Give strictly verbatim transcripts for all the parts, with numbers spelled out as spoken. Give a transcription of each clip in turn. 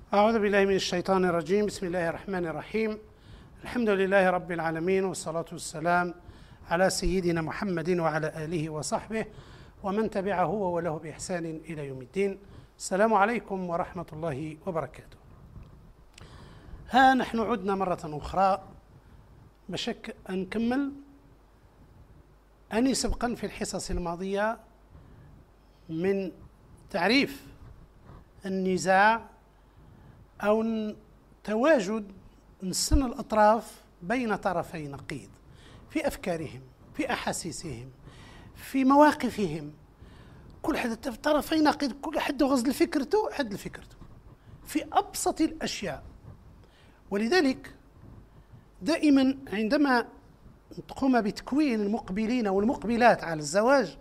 أعوذ بالله من الشيطان الرجيم. بسم الله الرحمن الرحيم. الحمد لله رب العالمين، والصلاة والسلام على سيدنا محمد وعلى آله وصحبه ومن تبعه وله بإحسان إلى يوم الدين. السلام عليكم ورحمة الله وبركاته. ها نحن عدنا مرة أخرى بشك أن نكمل أني سبقا في الحصص الماضية من تعريف النزاع أو تواجد نسن الأطراف بين طرفي نقيض في أفكارهم، في أحاسيسهم، في مواقفهم. كل حد في طرفي نقيض، كل حد غزل فكرته حد لفكرته في أبسط الأشياء. ولذلك دائما عندما تقوم بتكوين المقبلين والمقبلات على الزواج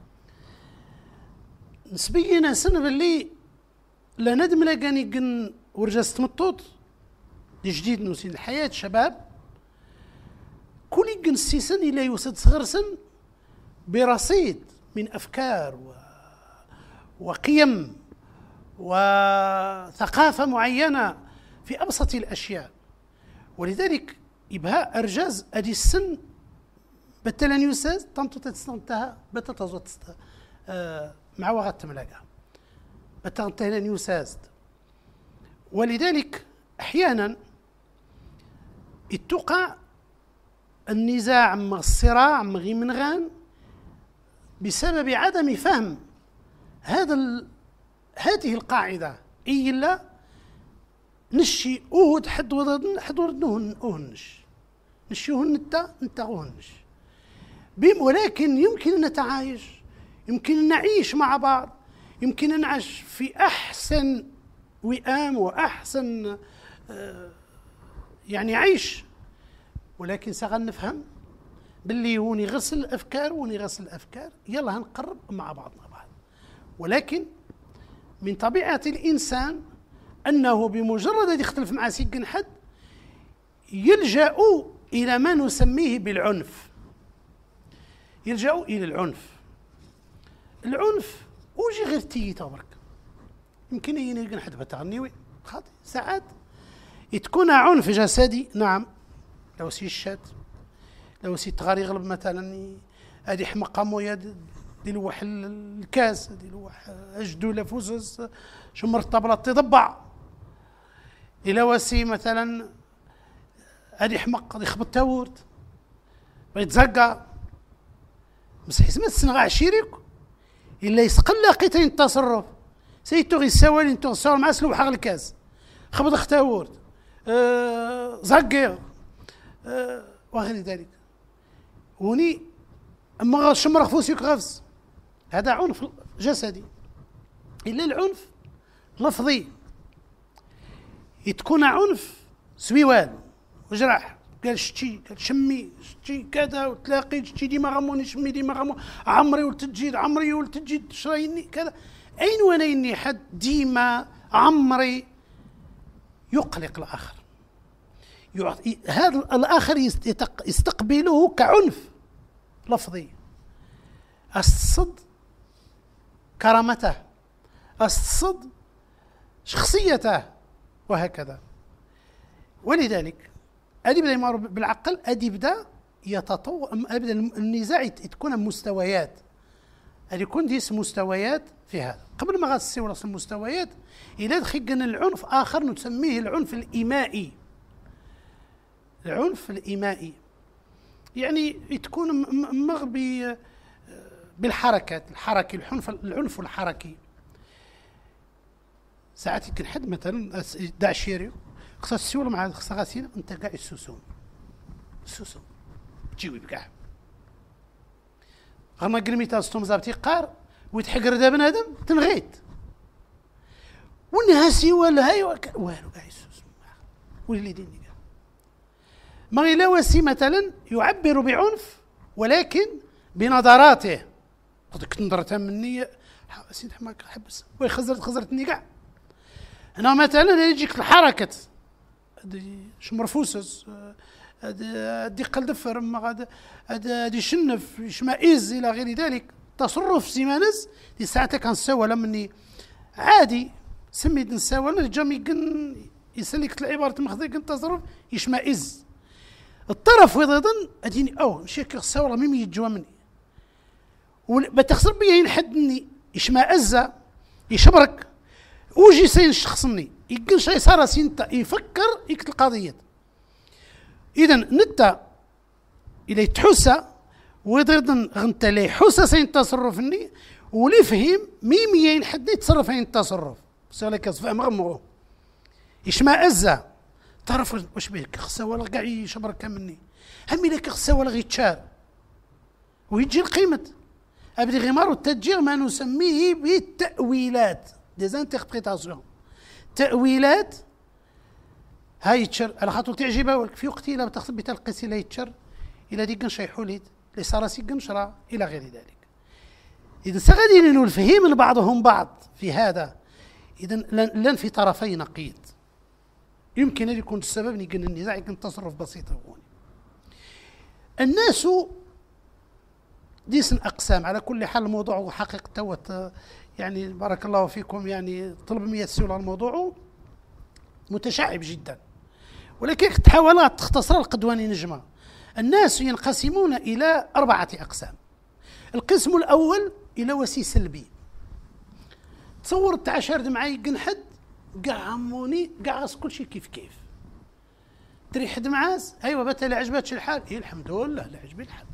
نسبيا سن باللي لا ندم لقاني قن ورجست مطوط دي جديد نسين الحياة شباب كل قن السيسن إلى يوسد صغر سن برصيد من أفكار و... وقيم وثقافة معينة في أبسط الأشياء. ولذلك إبهاء أرجاز أدي السن بتلان يوساز طنطو تتستنتها بتتزوت آه مع وغات تملاقها بتغتلان يوساز. ولذلك أحيانا اتقع النزاع مع الصراع مع غيمنغان بسبب عدم فهم هذا ال... هذه القاعدة إي لا نشي أود حد ورد حد ورد أهنش نشيهن انت انت أهنش ولكن يمكن أن نتعايش، يمكن أن نعيش مع بعض، يمكن أن نعيش في أحسن وئام وأحسن آه يعني عيش. ولكن سغن نفهم باللي هوني غسل الأفكار وني غسل الأفكار يلا هنقرب مع بعضنا بعض. ولكن من طبيعة الإنسان أنه بمجرد أن يختلف مع سجن حد يلجأ إلى ما نسميه بالعنف، يلجأ إلى العنف. العنف وجي غير تيتا برك يمكن ينلقى حد بتغنيوي خاطي ساعات تكون عنف جسدي. نعم لو سي الشات لو سي تغار يغلب مثلا هادي حمقه مويا ديلوح الكاس ديلوح اجدو لفوزز شمر الطبله تضبع الى وسي مثلا هادي حمق يخبط تاورت ويتزقى مسح سمات سنغا عشيريك الا يسقل لقيتين التصرف سيتو غي السوالي نتو الصور مع سلوح حق الكاس خبط اختاورت أه زقير أه وغير ذلك. وني اما شمر خفوسيك غفز هذا عنف جسدي. الا العنف لفظي تكون عنف سويوال وجرح قال شتي قال شمي شتي كذا وتلاقي شتي ديما غموني شمي ديما غمو عمري ولتجيد عمري ولتجيد شرايني كذا أين ونيني حد ديما عمري يقلق الآخر. يعطي هذا الآخر يستقبله كعنف لفظي. الصد كرامته، الصد شخصيته وهكذا. ولذلك أدي بدأ يمر بالعقل، أدي بدأ يتطور، أبدأ النزاع تكون مستويات، أدي يكون ديس مستويات في هذا. قبل ما غاسي ولا المستويات إلى دخلنا العنف آخر نسميه العنف الإيمائي. العنف الإيمائي يعني تكون مغبي بالحركات الحركي، العنف العنف الحركي. ساعات يمكن حد مثلا داع شيريو خصها السيول مع خصها غاسين انت كاع السوسون السوسون تجيوي بكاع غما قرميتا ستوم زابتي قار ويتحقر دا بنادم تنغيت والنهاسي ولا هاي والو كاع السوسون واللي ديني كاع ما إلا وسي مثلا يعبر بعنف ولكن بنظراته قدك نظرتها مني سيد حماك حبس وي خزرت خزرتني كاع. هنا مثلا يجيك الحركة شمر فوسس هادي قلدفر ما غاد هادي شنف يشمئز الى غير ذلك. تصرف سيمانز دي ساعتها كان سوا لمني عادي سميت نساوى انا جام يقن يسلك العباره مخذ يقن تصرف يشمئز الطرف ويضن اديني او مشي كساوى ميم يتجوا مني وبتخسر بيا ينحدني يشمئز يشبرك وجي سين شخصني يقن شي صار سينتا يفكر يكتل القضيه اذا نتا الى تحوسه ويضن غنت لي حوسه سين تصرفني ولي فهم ميميا ينحد يتصرف عين التصرف سالك فهم غمرو يشمئز تعرف واش بيه كخسا ولا كاع يشبرك مني همي لك خسا ولا غيتشال ويجي القيمه ابدي غمار التدجير ما نسميه بالتاويلات ديزانتربريتاسيون تاويلات هاي يتشر على خاطر تعجبها ولك في وقت الا بتخطب بتلقيسي لا يتشر الى ديك شي حوليت اللي صار سي قنشره الى غير ذلك. اذا سغادي نقول الفهم لبعضهم بعض في هذا اذا لن في طرفي نقيض يمكن ان يكون السبب يكون النزاع يكون تصرف بسيط هون. الناس ديسن اقسام على كل حال الموضوع حقيقه يعني بارك الله فيكم يعني طلب مية سؤال على الموضوع متشعب جدا ولكن تحاولات تختصر القدواني نجمه. الناس ينقسمون الى اربعه اقسام. القسم الاول الى وسي سلبي تصور تعاشرت معايا قنحد كاع عموني كاع كل شيء كيف كيف تري حد معاس ايوا بتا اللي عجبتش الحال إيه الحمد لله لا عجبي الحال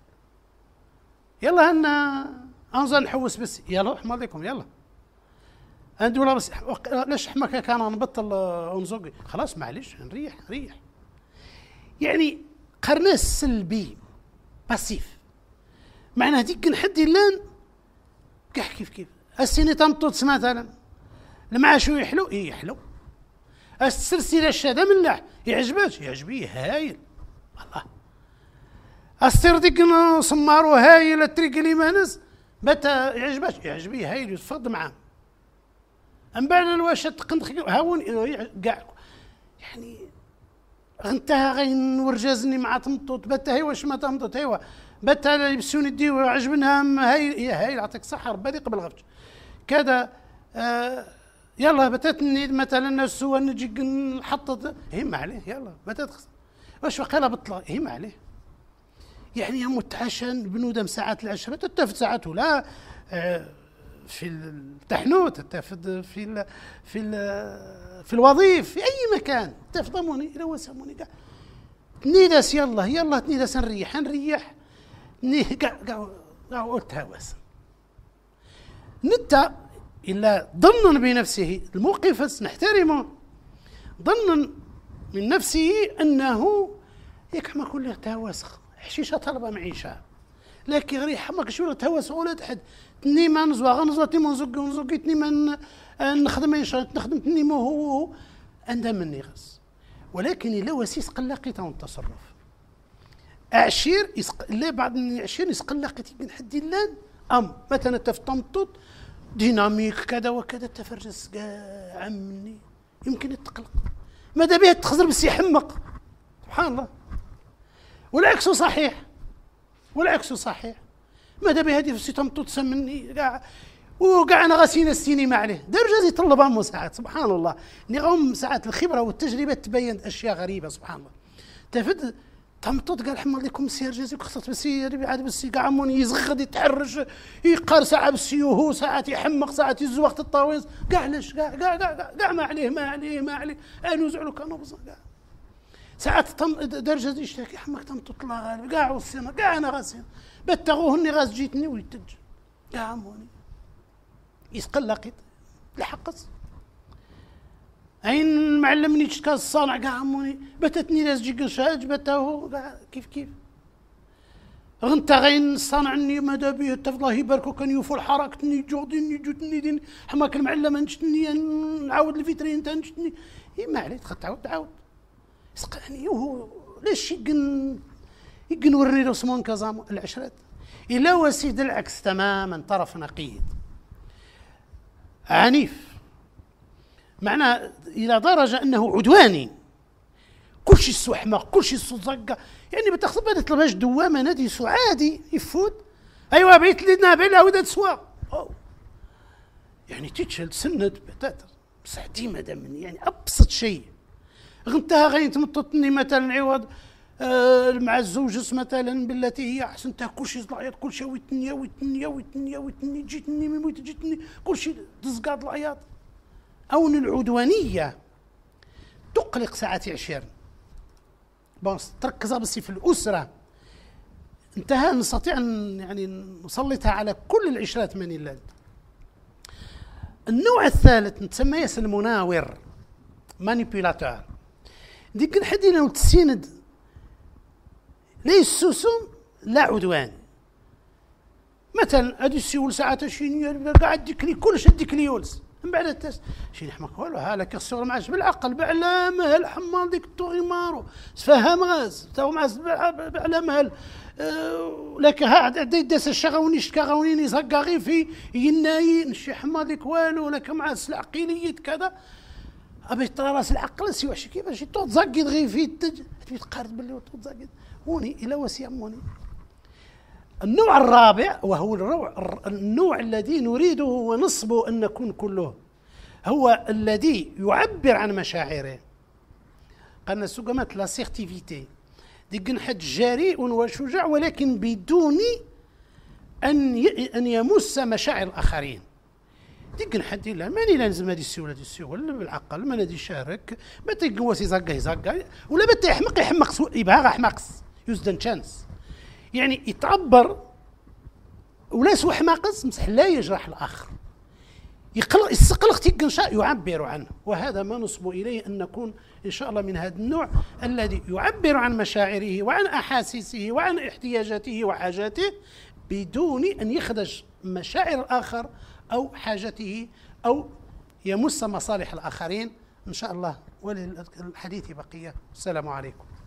يلا هنا انزل نحوس بس يلا رحم عليكم يلا عندي ولا بس ليش حماك كان نبطل انزوقي خلاص معليش نريح نريح يعني قرناس سلبي باسيف معناه هذيك نحد لان كاع كيف كيف السيني تمطوط مثلا المعاشو يحلو ايه يحلو السلسله الشاده ملاح يعجبك يعجبيه هايل والله السير ديك سمارو هايل التريك اللي مانس بتا يعجبك يعجبيه هايل يتفض معاه من بعد الواش تقنخ هاون كاع يعني انتهى غين ورجازني مع تمطوط بتا هي واش ما تمطوط ايوا بتا يلبسوني ديو عجبنها هاي هاي يعطيك الصحه ربي قبل غفش كذا آه يلا بتاتني مثلا السوا نجي نحطط هي ما عليه يلا بتات واش وقيله بطله هي ما عليه يعني هم متعشن بنودم ساعات العشرة تتفت ساعات ولا آه في التحنوت تتفت في ال في ال في الوظيف في اي مكان تفضموني الى وسموني كاع تنيدس يلا يلا تنيدس نريح نريح ني كاع كاع كاع وتهوس نتا الا ظن بنفسه الموقف نحترمه ظن من نفسه انه ياك ما كله تهوس حشيشه طلبه معيشه لكن غير حماك شو تهوس ولا تحد تني ما نزوا غنزوا تني ما نزق نزق تني ما نخدم ايش نخدم تني ما هو عندها مني غس ولكن الا وسيس قلقيت التصرف اعشير يسق لا بعض العشير يسقلقيت نحدي اللان ام مثلا تفتمطط ديناميك كذا وكذا تفرجس كاع مني يمكن يتقلق ماذا به تخزر بس يحمق سبحان الله والعكس صحيح والعكس صحيح ماذا به هذه في تمطط تسمني كاع وكاع انا غاسينا السيني ما عليه درجه يطلب امه ساعات سبحان الله نغم ساعات الخبره والتجربه تبين اشياء غريبه سبحان الله تفد تمطط قال حمر لكم السير جازيك خصت بسي عاد بسي كاع عموني يزغد يتحرش يقار ساعه بالسيوهو ساعات يحمق ساعات يز وقت الطاويس كاع علاش كاع كاع كاع كاع ما عليه ما عليه ما عليه انا زعلو كانوا بصح كاع ساعات تم درجه يشتكي حمك تمطط الله غالب كاع والسنه كاع انا غاسين بتغوهني غاز جيتني ويتج كاع عموني يسقلقيت لحقص عين معلمني تشكا الصانع كاع عموني بتتني لاز جي قشاج بتاهو كاع كيف كيف غنتا غين صانعني ماذا به الله يباركو كان يوفوا الحركتني جودني جوتني دين حماك المعلمه نشتني نعاود الفيترين تا نشتني اي ما عليه تعاود تعاود يسقعني وهو ليش يقن يقن ورني له سمون كازام العشرات الا وسيد العكس تماما طرف نقيض عنيف معناه الى درجه انه عدواني كل شيء سو حماق كل شيء سو زقه يعني بتاخذ ما تطلبهاش دوامه نادي سو عادي يفوت ايوا بيت لنا بلا ودات سوا يعني تتشل سند بتاتر بصح ديما دم يعني ابسط شيء غنتها غين تمططني مثلا عوض آه مع الزوجس مثلا بالتي هي احسن تاع كل شيء العياط كل شيء ويتنيا ويتنيا ويتنيا ويتني جيتني ميموت جيتني كل شيء تزقاط العياط. او ان العدوانيه تقلق ساعات عشر بس تركز بس في الاسره انتهى نستطيع ان يعني نسلطها على كل العشرات من الليل. النوع الثالث نسميه المناور مانيبيولاتور ديك نحدينا وتسيند ليس سوسم لا عدوان. مثلا هادي السيول ساعات شيني قاعد ديكلي كلش ديكلي يولس من بعد التاس شي نحمك والو هالاك الصغر معاش بالعقل بعلامه الحمال ديك الطوغي مارو سفهم غاز تو معاش بعلامه أه لك ها داس الشغاوني شكاغوني زقا غير في يناي نشي حمال ديك والو لك معاش العقيليت كذا ابي ترى راس العقل سي واش كيفاش تزقد غير في تبي تقارد باللي تزقد وني الى وسيموني. النوع الرابع وهو النوع الذي نريده ونصبه أن نكون كله هو الذي يعبر عن مشاعره. قالنا سوغمات لا سيرتيفيتي ديك نحد جريء وشجاع ولكن بدون أن أن يمس مشاعر الآخرين. ديك نحد لا ماني لازم هذه السيولة هذه السيولة بالعقل ما نادي يشارك ما تيقوس يزقه يزقه ولا بتا يحمق يحمق يبغى حماقس يوزدن تشانس يعني يتعبر ولا سوى حماقس مسح لا يجرح الآخر يقلق يستقلق تيقنشاء يعبر عنه. وهذا ما نصب إليه أن نكون إن شاء الله من هذا النوع الذي يعبر عن مشاعره وعن أحاسيسه وعن احتياجاته وحاجاته بدون أن يخدش مشاعر الآخر أو حاجته أو يمس مصالح الآخرين إن شاء الله. وللحديث بقية. السلام عليكم.